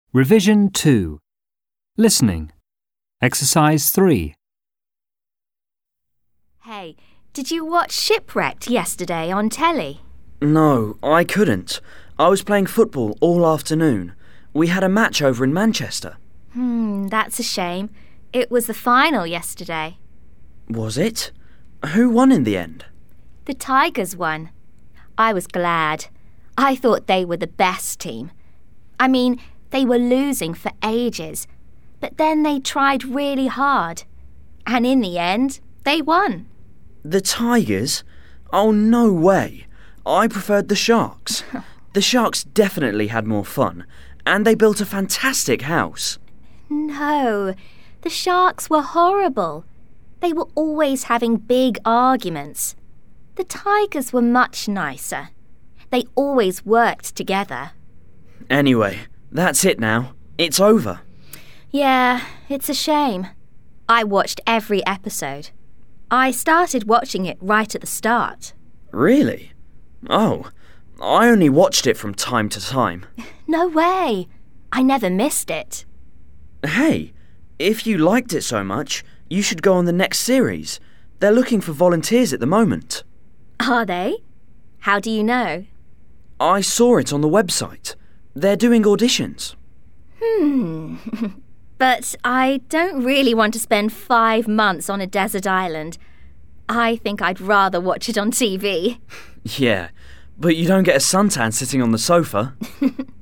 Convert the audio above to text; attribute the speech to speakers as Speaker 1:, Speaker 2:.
Speaker 1: Revision 2. Listening. Exercise 3.
Speaker 2: Hey, did you watch Shipwrecked yesterday on telly?
Speaker 3: No, I couldn't. I was playing football all afternoon. We had a match over in Manchester.
Speaker 2: That's a shame. It was the final yesterday.
Speaker 3: Was it? Who won in the end?
Speaker 2: The Tigers won. I was glad. I thought they were the best team. I mean, they were losing for ages, but then they tried really hard. And in the end, they won.
Speaker 3: The Tigers? Oh, no way. I preferred the Sharks. The Sharks definitely had more fun, and they built a fantastic house.
Speaker 2: No, the Sharks were horrible. They were always having big arguments. The Tigers were much nicer. They always worked together.
Speaker 3: Anyway, that's it now. It's over.
Speaker 2: Yeah, it's a shame. I watched every episode. I started watching it right at the start.
Speaker 3: Really? Oh, I only watched it from time to time.
Speaker 2: No way. I never missed it.
Speaker 3: Hey, if you liked it so much, you should go on the next series. They're looking for volunteers at the moment.
Speaker 2: Are they? How do you know?
Speaker 3: I saw it on the website. They're doing auditions.
Speaker 2: But I don't really want to spend 5 months on a desert island. I think I'd rather watch it on TV.
Speaker 3: Yeah, but you don't get a suntan sitting on the sofa.